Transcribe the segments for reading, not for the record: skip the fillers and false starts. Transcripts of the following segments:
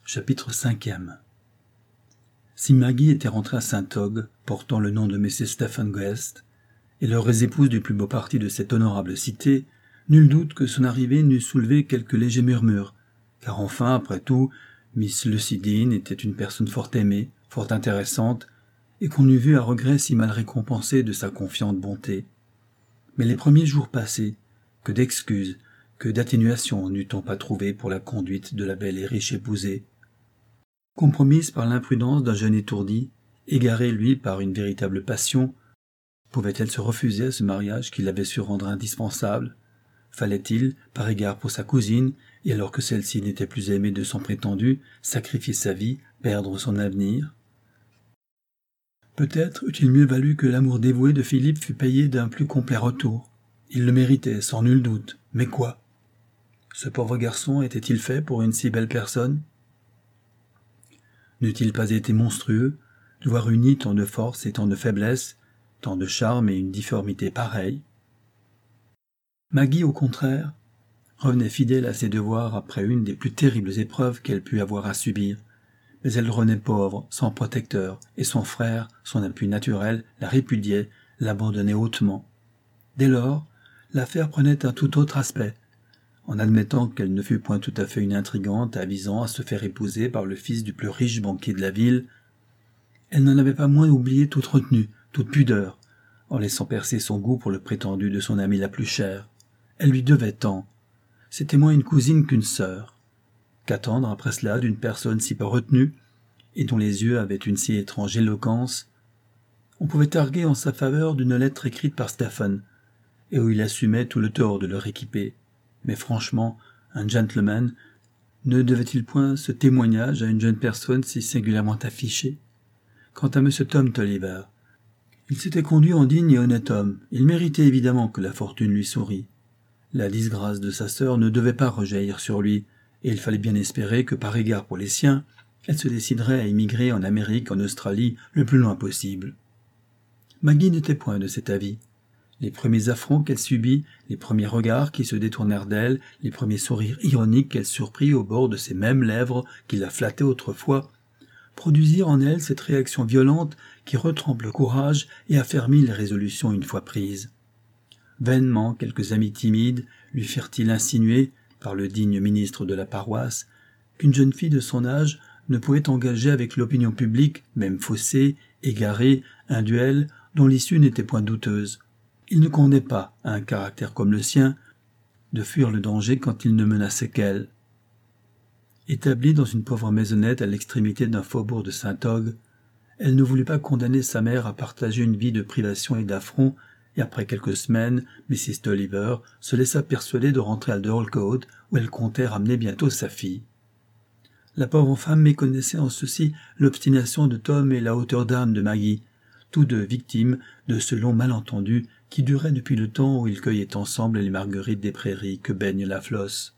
Chapitre 5e. Si Maggie était rentrée à Saint-Og, portant le nom de Mrs. Stephen Guest, et l'heureuse épouse du plus beau parti de cette honorable cité, nul doute que son arrivée n'eût soulevé quelques légers murmures, car enfin, après tout, Miss Lucy Dean était une personne fort aimée, fort intéressante, et qu'on eût vu à regret si mal récompensée de sa confiante bonté. Mais les premiers jours passés, que d'excuses, que d'atténuations n'eût-on pas trouvé pour la conduite de la belle et riche épousée. Compromise par l'imprudence d'un jeune étourdi, égaré lui par une véritable passion, pouvait-elle se refuser à ce mariage qu'il avait su rendre indispensable? Fallait-il, par égard pour sa cousine, et alors que celle-ci n'était plus aimée de son prétendu, sacrifier sa vie, perdre son avenir? Peut-être eût-il mieux valu que l'amour dévoué de Philippe fût payé d'un plus complet retour. Il le méritait, sans nul doute. Mais quoi? Ce pauvre garçon était-il fait pour une si belle personne? N'eût-il pas été monstrueux de voir unis tant de force et tant de faiblesse, tant de charme et une difformité pareille? Maggie, au contraire, revenait fidèle à ses devoirs après une des plus terribles épreuves qu'elle put avoir à subir, mais elle renaît pauvre, sans protecteur, et son frère, son appui naturel, la répudiait, l'abandonnait hautement. Dès lors, l'affaire prenait un tout autre aspect. En admettant qu'elle ne fût point tout à fait une intrigante avisant à se faire épouser par le fils du plus riche banquier de la ville, elle n'en avait pas moins oublié toute retenue, toute pudeur, en laissant percer son goût pour le prétendu de son amie la plus chère. Elle lui devait tant. C'était moins une cousine qu'une sœur. Qu'attendre après cela d'une personne si peu retenue, et dont les yeux avaient une si étrange éloquence? On pouvait arguer en sa faveur d'une lettre écrite par Stephen, et où il assumait tout le tort de leur équiper. Mais franchement, un gentleman ne devait-il point ce témoignage à une jeune personne si singulièrement affichée? Quant à M. Tom Tolliver, il s'était conduit en digne et honnête homme. Il méritait évidemment que la fortune lui sourit. La disgrâce de sa sœur ne devait pas rejaillir sur lui, et il fallait bien espérer que, par égard pour les siens, elle se déciderait à émigrer en Amérique, en Australie, le plus loin possible. Maggie n'était point de cet avis. Les premiers affronts qu'elle subit, les premiers regards qui se détournèrent d'elle, les premiers sourires ironiques qu'elle surprit au bord de ces mêmes lèvres qui la flattaient autrefois, produisirent en elle cette réaction violente qui retrempe le courage et affermit les résolutions une fois prises. Vainement quelques amis timides lui firent-ils insinuer, par le digne ministre de la paroisse, qu'une jeune fille de son âge ne pouvait engager avec l'opinion publique, même faussée, égarée, un duel dont l'issue n'était point douteuse. Il ne convenait pas, à un caractère comme le sien, de fuir le danger quand il ne menaçait qu'elle. Établie dans une pauvre maisonnette à l'extrémité d'un faubourg de Saint-Og, elle ne voulut pas condamner sa mère à partager une vie de privation et d'affront, et après quelques semaines, Mrs. Tolliver se laissa persuader de rentrer à Dorlcote, où elle comptait ramener bientôt sa fille. La pauvre femme méconnaissait en ceci l'obstination de Tom et la hauteur d'âme de Maggie, tous deux victimes de ce long malentendu qui durait depuis le temps où ils cueillaient ensemble les marguerites des prairies que baigne la Flosse.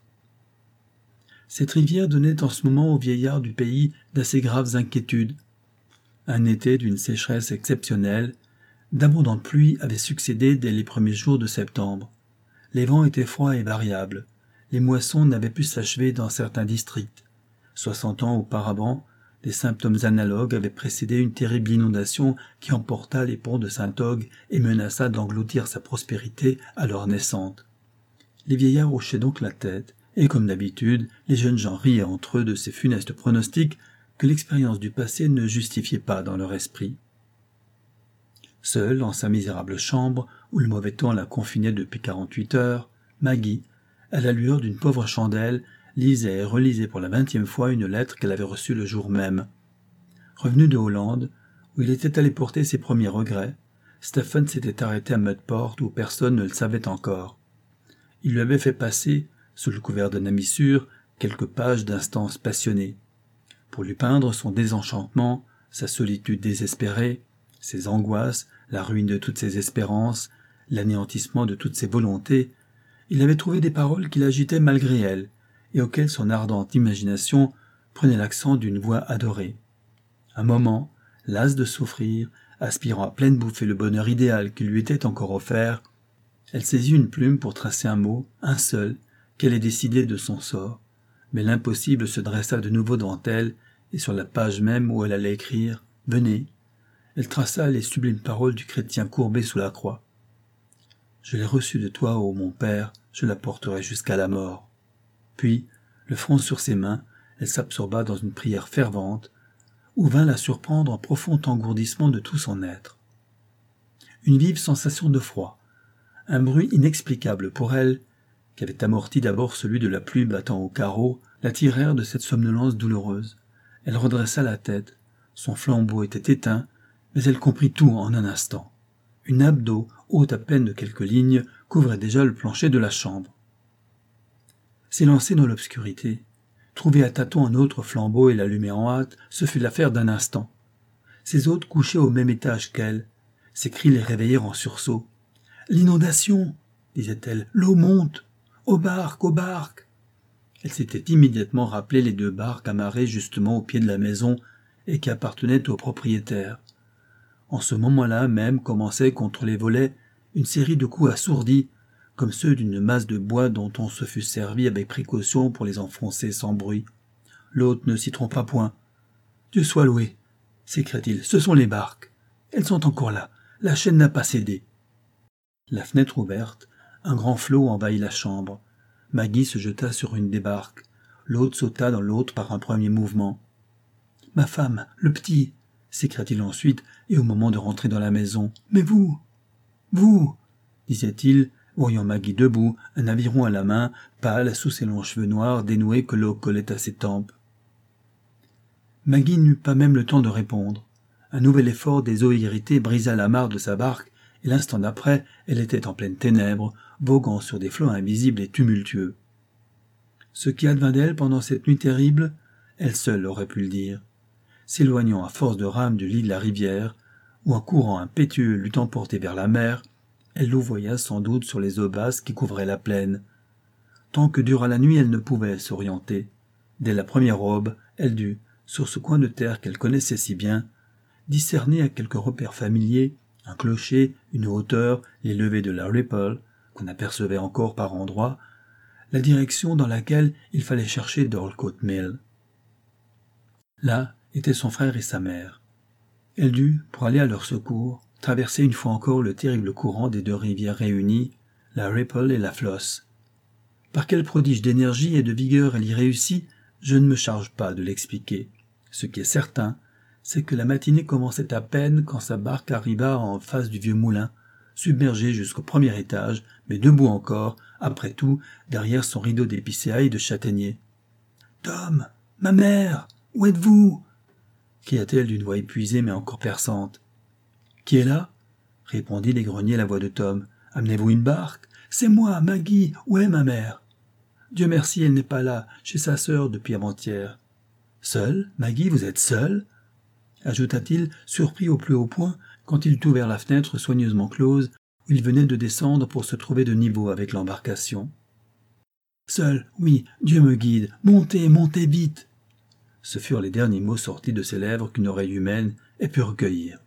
Cette rivière donnait en ce moment aux vieillards du pays d'assez graves inquiétudes. Un été d'une sécheresse exceptionnelle, d'abondantes pluies avaient succédé dès les premiers jours de septembre. Les vents étaient froids et variables. Les moissons n'avaient pu s'achever dans certains districts. 60 ans auparavant, des symptômes analogues avaient précédé une terrible inondation qui emporta les ponts de Saint-Og et menaça d'engloutir sa prospérité alors naissante. Les vieillards hochaient donc la tête, et comme d'habitude, les jeunes gens riaient entre eux de ces funestes pronostics que l'expérience du passé ne justifiait pas dans leur esprit. Seule, dans sa misérable chambre, où le mauvais temps la confinait depuis 48 heures, Maggie, à la lueur d'une pauvre chandelle, lisait et relisait pour la 20e fois une lettre qu'elle avait reçue le jour même. Revenu de Hollande, où il était allé porter ses premiers regrets, Stephen s'était arrêté à Mudport où personne ne le savait encore. Il lui avait fait passer, sous le couvert d'un ami sûr, quelques pages d'instances passionnées. Pour lui peindre son désenchantement, sa solitude désespérée, ses angoisses, la ruine de toutes ses espérances, l'anéantissement de toutes ses volontés, il avait trouvé des paroles qui l'agitaient malgré elle, et auxquelles son ardente imagination prenait l'accent d'une voix adorée. Un moment, lasse de souffrir, aspirant à pleine bouffée le bonheur idéal qui lui était encore offert, elle saisit une plume pour tracer un mot, un seul, qu'elle ait décidé de son sort, Mais l'impossible se dressa de nouveau devant elle, et sur la page même où elle allait écrire « Venez », elle traça les sublimes paroles du chrétien courbé sous la croix. « Je l'ai reçue de toi, ô mon Père, je la porterai jusqu'à la mort. » Puis, le front sur ses mains, elle s'absorba dans une prière fervente, où vint la surprendre un profond engourdissement de tout son être. Une vive sensation de froid, un bruit inexplicable pour elle, qui avait amorti d'abord celui de la pluie battant au carreau, la tirèrent de cette somnolence douloureuse. Elle redressa la tête, son flambeau était éteint, mais elle comprit tout en un instant. Une nappe d'eau, haute à peine de quelques lignes, couvrait déjà le plancher de la chambre. S'élancer dans l'obscurité, trouver à tâtons un autre flambeau et l'allumer en hâte, ce fut l'affaire d'un instant. Ses hôtes couchaient au même étage qu'elle. Ses cris les réveillèrent en sursaut. « L'inondation !» disait-elle. « L'eau monte ! Aux barques, aux barques !» Elle s'était immédiatement rappelé les 2 barques amarrées justement au pied de la maison et qui appartenaient au propriétaire. En ce moment-là même commençait contre les volets une série de coups assourdis, comme ceux d'une masse de bois dont on se fût servi avec précaution pour les enfoncer sans bruit. L'hôte ne s'y trompa point. « Dieu soit loué !» s'écria-t-il. « Ce sont les barques. Elles sont encore là. La chaîne n'a pas cédé. » La fenêtre ouverte, un grand flot envahit la chambre. Maggie se jeta sur une des barques. L'autre sauta dans l'autre par un premier mouvement. « Ma femme, le petit !» s'écria-t-il ensuite, et au moment de rentrer dans la maison. « Mais vous !»« Vous !» disait-il, voyant Maggie debout, un aviron à la main, pâle sous ses longs cheveux noirs dénoués que l'eau collait à ses tempes. Maggie n'eut pas même le temps de répondre. Un nouvel effort des eaux irritées brisa l'amarre de sa barque, et l'instant d'après, elle était en pleines ténèbres, voguant sur des flots invisibles et tumultueux. Ce qui advint d'elle pendant cette nuit terrible, elle seule aurait pu le dire. S'éloignant à force de rames du lit de la rivière, où un courant impétueux l'eût emporté vers la mer, elle louvoya sans doute sur les eaux basses qui couvraient la plaine. Tant que dura la nuit, elle ne pouvait s'orienter. Dès la première aube, elle dut, sur ce coin de terre qu'elle connaissait si bien, discerner à quelques repères familiers, un clocher, une hauteur, les levées de la Ripple, qu'on apercevait encore par endroits, la direction dans laquelle il fallait chercher Dorlcote Mill. Là étaient son frère et sa mère. Elle dut, pour aller à leur secours, traverser une fois encore le terrible courant des 2 rivières réunies, la Ripple et la Floss. Par quel prodige d'énergie et de vigueur elle y réussit, je ne me charge pas de l'expliquer. Ce qui est certain, c'est que la matinée commençait à peine quand sa barque arriva en face du vieux moulin, submergée jusqu'au premier étage, mais debout encore, après tout, derrière son rideau d'épicéailles de châtaignier. « Tom, ma mère, où êtes-vous » cria-t-elle d'une voix épuisée mais encore perçante. « Qui est là » répondit d'égrener la voix de Tom. « Amenez-vous une barque ? C'est moi, Maggie, où est ma mère ?»« Dieu merci, elle n'est pas là, chez sa sœur depuis avant-hier. »« Seule, Maggie, vous êtes seule ?» ajouta-t-il, surpris au plus haut point, quand il eut ouvert la fenêtre soigneusement close, où il venait de descendre pour se trouver de niveau avec l'embarcation. « Seule, oui, Dieu me guide, montez, montez vite !» Ce furent les derniers mots sortis de ses lèvres qu'une oreille humaine ait pu recueillir.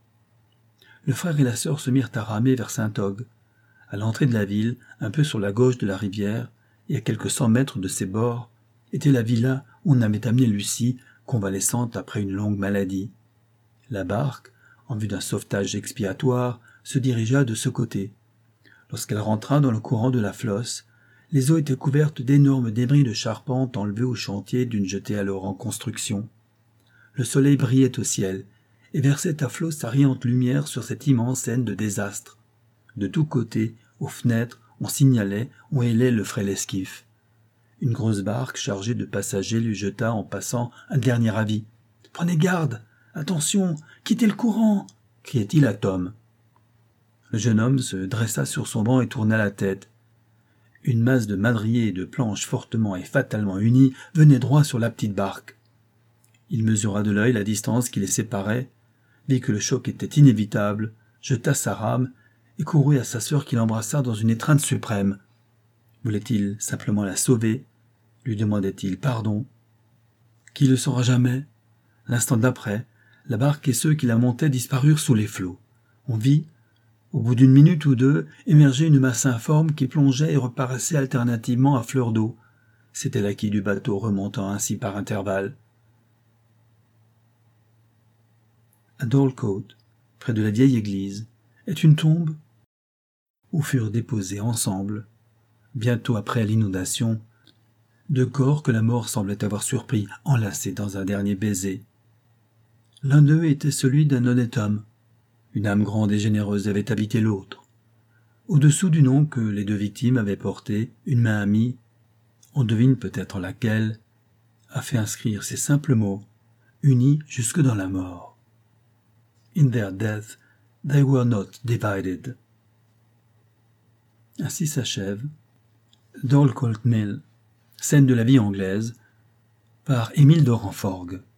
Le frère et la sœur se mirent à ramer vers Saint-Og. À l'entrée de la ville, un peu sur la gauche de la rivière, et à quelques 100 mètres de ses bords, était la villa où on avait amené Lucie, convalescente après une longue maladie. La barque, en vue d'un sauvetage expiatoire, se dirigea de ce côté. Lorsqu'elle rentra dans le courant de la Floss, les eaux étaient couvertes d'énormes débris de charpente enlevés au chantier d'une jetée alors en construction. Le soleil brillait au ciel et versait à flot sa riante lumière sur cette immense scène de désastre. De tous côtés, aux fenêtres, on signalait, on hélait le frêle esquif. Une grosse barque chargée de passagers lui jeta en passant un dernier avis. « Prenez garde! Attention! Quittez le courant !» criait-il à Tom. Le jeune homme se dressa sur son banc et tourna la tête. Une masse de madriers et de planches fortement et fatalement unies venait droit sur la petite barque. Il mesura de l'œil la distance qui les séparait, vit que le choc était inévitable, jeta sa rame et courut à sa sœur qui l'embrassa dans une étreinte suprême. Voulait-il simplement la sauver? Lui demandait-il pardon? Qui le saura jamais? L'instant d'après, la barque et ceux qui la montaient disparurent sous les flots. On vit, au bout d'une minute ou deux, émerger une masse informe qui plongeait et reparaissait alternativement à fleur d'eau. C'était la quille du bateau remontant ainsi par intervalles. À Dorlcote, près de la vieille église, est une tombe où furent déposés ensemble, bientôt après l'inondation, deux corps que la mort semblait avoir surpris, enlacés dans un dernier baiser. L'un d'eux était celui d'un honnête homme. Une âme grande et généreuse avait habité l'autre. Au-dessous du nom que les deux victimes avaient porté, une main amie, on devine peut-être laquelle, a fait inscrire ces simples mots, unis jusque dans la mort. In their death, they were not divided. Ainsi s'achève Dorlcote Mill, scène de la vie anglaise, par Émile de Ranforgues.